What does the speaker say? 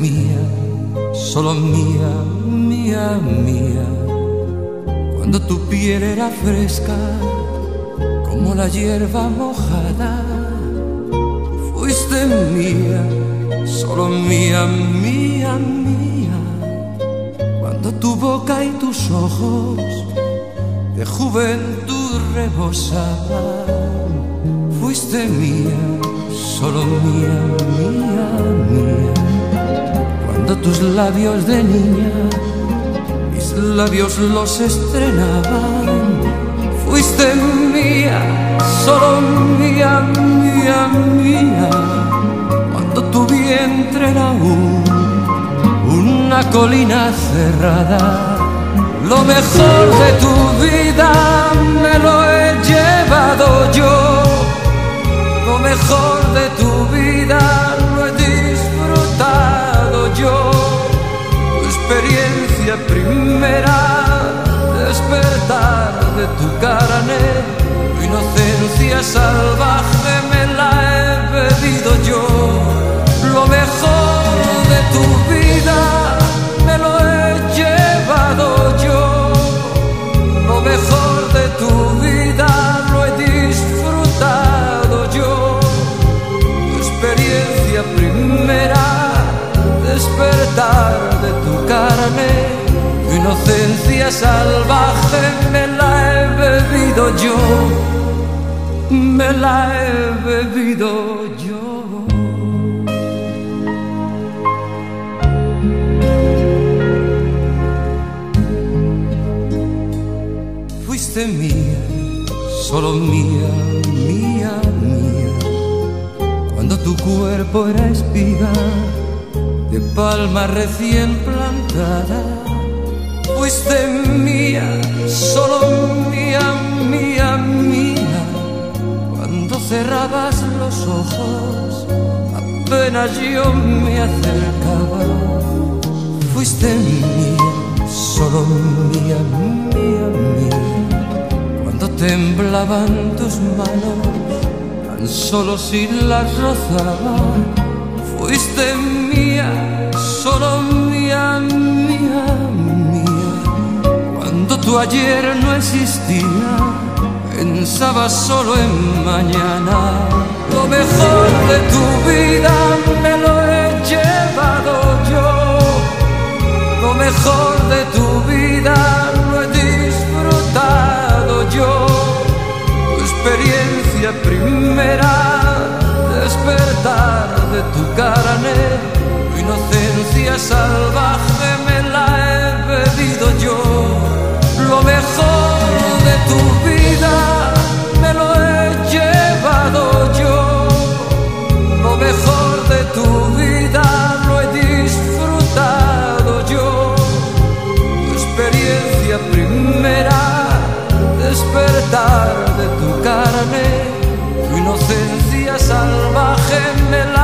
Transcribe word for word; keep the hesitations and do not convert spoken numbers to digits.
mía, solo mía, mía, mía. Cuando tu piel era fresca como la hierba mojada, fuiste mía, solo mía, mía, mía. Cuando tu boca y tus ojos de juventud rebosaban, fuiste mía, solo mía, mía, mía. Cuando tus labios de niña mis labios los estrenaban, fuiste mía, solo mía, mía, mía. Cuando tu vientre era aún una colina cerrada, lo mejor de tu vida me lo he llevado yo. Lo mejor de tu vida lo he disfrutado yo. Tu experiencia primera, despertar de tu carne, tu inocencia salvaje me la he bebido yo. Lo mejor de tu vida me lo he llevado yo. Lo mejor de tu vida lo he disfrutado yo. Tu experiencia primera, despertar de tu carne, tu inocencia salvaje me la he bebido yo, me la he bebido yo. Fuiste mía, solo mía, mía, mía. Cuando tu cuerpo era espiga de palma recién plantada, fuiste mía, solo mía, mía, mía. Cuando cerrabas los ojos, apenas yo me acercaba, fuiste mía, solo mía, mía, mía. Cuando temblaban tus manos, tan solo si las rozaba, fuiste mía, solo mía, mía, mía. Cuando tu ayer no existía, pensaba solo en mañana. Lo mejor de tu vida me lo he llevado yo. Lo mejor de tu vida lo he disfrutado yo. Tu experiencia primera, despertar de tu carne, tu inocencia salvaje me la he bebido yo. Lo mejor de tu vida me lo he llevado yo. Lo mejor de tu vida lo he disfrutado yo. Tu experiencia primera, despertar de tu carne, tu inocencia salvaje me la